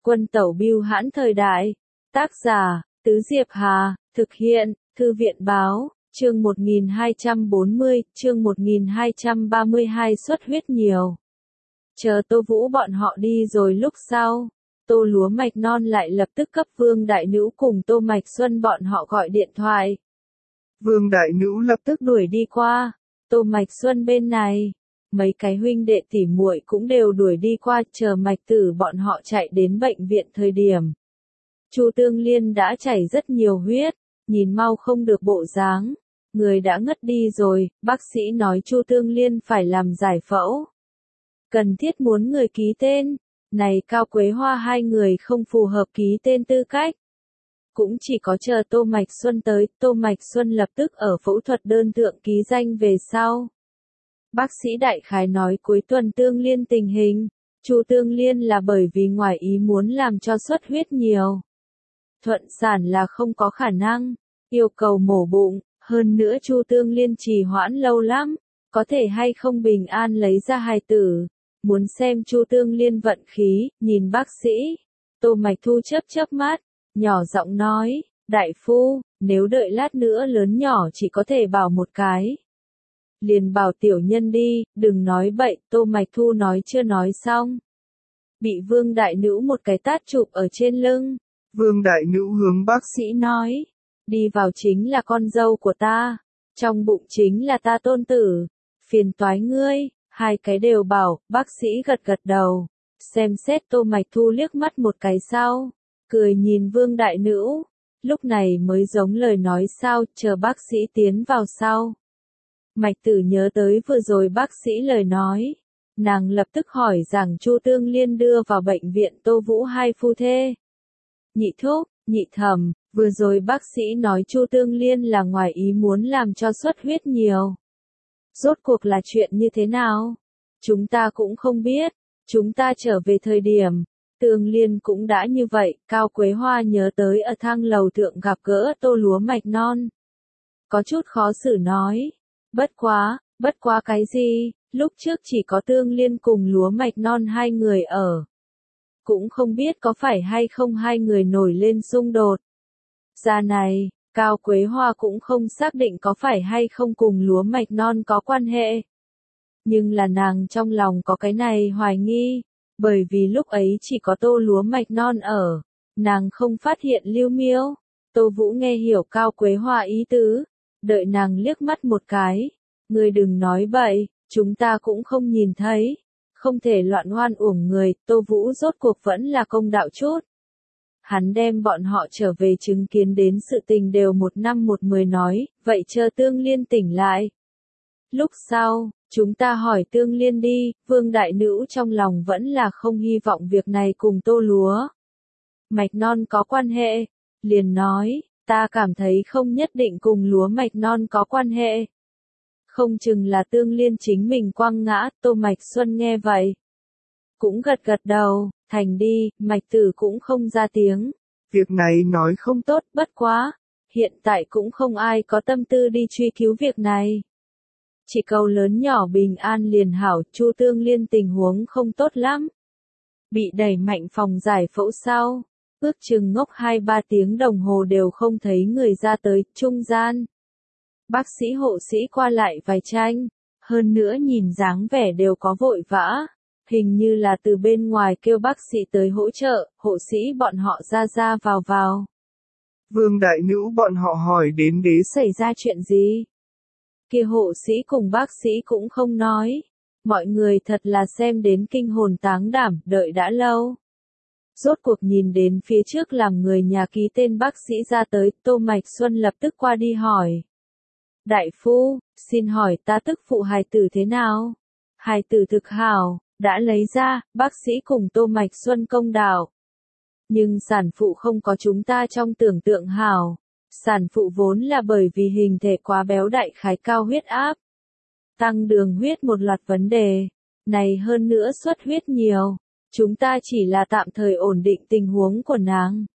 Quân tẩu bưu hãn thời đại. Tác giả, Tứ Diệp Hà, thực hiện, Thư viện báo, chương 1240, chương 1232 xuất huyết nhiều. Chờ Tô Vũ bọn họ đi rồi lúc sau, Tô Lúa Mạch Non lại lập tức cấp Vương Đại Nữu cùng Tô Mạch Xuân bọn họ gọi điện thoại. Vương Đại Nữu lập tức đuổi đi qua, Tô Mạch Xuân bên này. Mấy cái huynh đệ tỉ muội cũng đều đuổi đi qua, chờ Mạch Tử bọn họ chạy đến bệnh viện thời điểm. Chu Tương Liên đã chảy rất nhiều huyết, nhìn mau không được bộ dáng, người đã ngất đi rồi, bác sĩ nói Chu Tương Liên phải làm giải phẫu. Cần thiết muốn người ký tên, này Cao Quế Hoa hai người không phù hợp ký tên tư cách. Cũng chỉ có chờ Tô Mạch Xuân tới, Tô Mạch Xuân lập tức ở phẫu thuật đơn thượng ký danh về sau. Bác sĩ đại khái nói cuối tuần Tương Liên tình hình, Chu Tương Liên là bởi vì ngoài ý muốn làm cho xuất huyết nhiều. Thuận sản là không có khả năng, yêu cầu mổ bụng, hơn nữa Chu Tương Liên trì hoãn lâu lắm, có thể hay không bình an lấy ra hài tử. Muốn xem Chu Tương Liên vận khí, nhìn bác sĩ. Tô Mạch Thu chớp mắt, nhỏ giọng nói, đại phu, nếu đợi lát nữa lớn nhỏ chỉ có thể bảo một cái. Liền bảo tiểu nhân đi, đừng nói bậy, Tô Mạch Thu nói chưa nói xong. Bị Vương Đại Nữu một cái tát chụp ở trên lưng. Vương Đại Nữu hướng bác sĩ nói, đi vào chính là con dâu của ta, trong bụng chính là ta tôn tử, phiền toái ngươi, hai cái đều bảo, bác sĩ gật đầu, xem xét Tô Mạch Thu liếc mắt một cái sau, cười nhìn Vương Đại Nữu, lúc này mới giống lời nói sao, chờ bác sĩ tiến vào sau. Mạch Tử nhớ tới vừa rồi bác sĩ lời nói, nàng lập tức hỏi rằng Chu Tương Liên đưa vào bệnh viện Tô Vũ hai phu thê. Nhị thúc, nhị thẩm, vừa rồi bác sĩ nói Chu Tương Liên là ngoài ý muốn làm cho xuất huyết nhiều. Rốt cuộc là chuyện như thế nào? Chúng ta cũng không biết, chúng ta trở về thời điểm, Tương Liên cũng đã như vậy, Cao Quế Hoa nhớ tới ở thang lầu thượng gặp gỡ Tô Lúa Mạch Non. Có chút khó xử nói, bất quá cái gì, lúc trước chỉ có Tương Liên cùng Lúa Mạch Non hai người ở. Cũng không biết có phải hay không hai người nổi lên xung đột. Ra này, Cao Quế Hoa cũng không xác định có phải hay không cùng Lúa Mạch Non có quan hệ. Nhưng là nàng trong lòng có cái này hoài nghi, bởi vì lúc ấy chỉ có Tô Lúa Mạch Non ở, nàng không phát hiện Lưu Miêu. Tô Vũ nghe hiểu Cao Quế Hoa ý tứ, đợi nàng liếc mắt một cái, ngươi đừng nói bậy, chúng ta cũng không nhìn thấy. Không thể loạn hoan uổng người, Tô Vũ rốt cuộc vẫn là công đạo chút. Hắn đem bọn họ trở về chứng kiến đến sự tình đều 1 năm 1 10 nói, vậy chờ Tương Liên tỉnh lại. Lúc sau, chúng ta hỏi Tương Liên đi, Vương Đại Nữu trong lòng vẫn là không hy vọng việc này cùng Tô Lúa Mạch Non có quan hệ, liền nói, ta cảm thấy không nhất định cùng Lúa Mạch Non có quan hệ. Không chừng là Tương Liên chính mình quăng ngã, Tô Mạch Xuân nghe vậy. Cũng gật đầu, thành đi, Mạch Tử cũng không ra tiếng. Việc này nói không tốt, bất quá. Hiện tại cũng không ai có tâm tư đi truy cứu việc này. Chỉ cầu lớn nhỏ bình an liền hảo, Chu Tương Liên tình huống không tốt lắm. Bị đẩy mạnh phòng giải phẫu sau, ước chừng ngốc 2-3 tiếng đồng hồ đều không thấy người ra tới, trung gian. Bác sĩ hộ sĩ qua lại vài tranh, hơn nữa nhìn dáng vẻ đều có vội vã, hình như là từ bên ngoài kêu bác sĩ tới hỗ trợ, hộ sĩ bọn họ ra vào. Vương Đại Nữu bọn họ hỏi đến đế xảy ra chuyện gì? Kia hộ sĩ cùng bác sĩ cũng không nói, mọi người thật là xem đến kinh hồn táng đảm, đợi đã lâu. Rốt cuộc nhìn đến phía trước làm người nhà ký tên bác sĩ ra tới, Tô Mạch Xuân lập tức qua đi hỏi. Đại phu, xin hỏi ta tức phụ hài tử thế nào? Hài tử thực hảo, đã lấy ra, bác sĩ cùng Tô Mạch Xuân công đạo. Nhưng sản phụ không có chúng ta trong tưởng tượng hảo. Sản phụ vốn là bởi vì hình thể quá béo đại khái cao huyết áp. Tăng đường huyết một loạt vấn đề. Này hơn nữa xuất huyết nhiều. Chúng ta chỉ là tạm thời ổn định tình huống của nàng.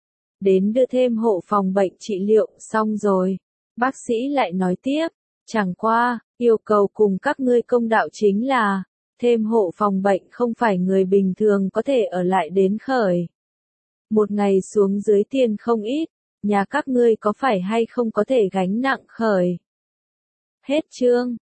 Đến đưa thêm hộ phòng bệnh trị liệu xong rồi. Bác sĩ lại nói tiếp, chẳng qua, yêu cầu cùng các ngươi công đạo chính là, thêm hộ phòng bệnh không phải người bình thường có thể ở lại đến khởi. một ngày xuống dưới tiền không ít, nhà các ngươi có phải hay không có thể gánh nặng khởi. Hết chương.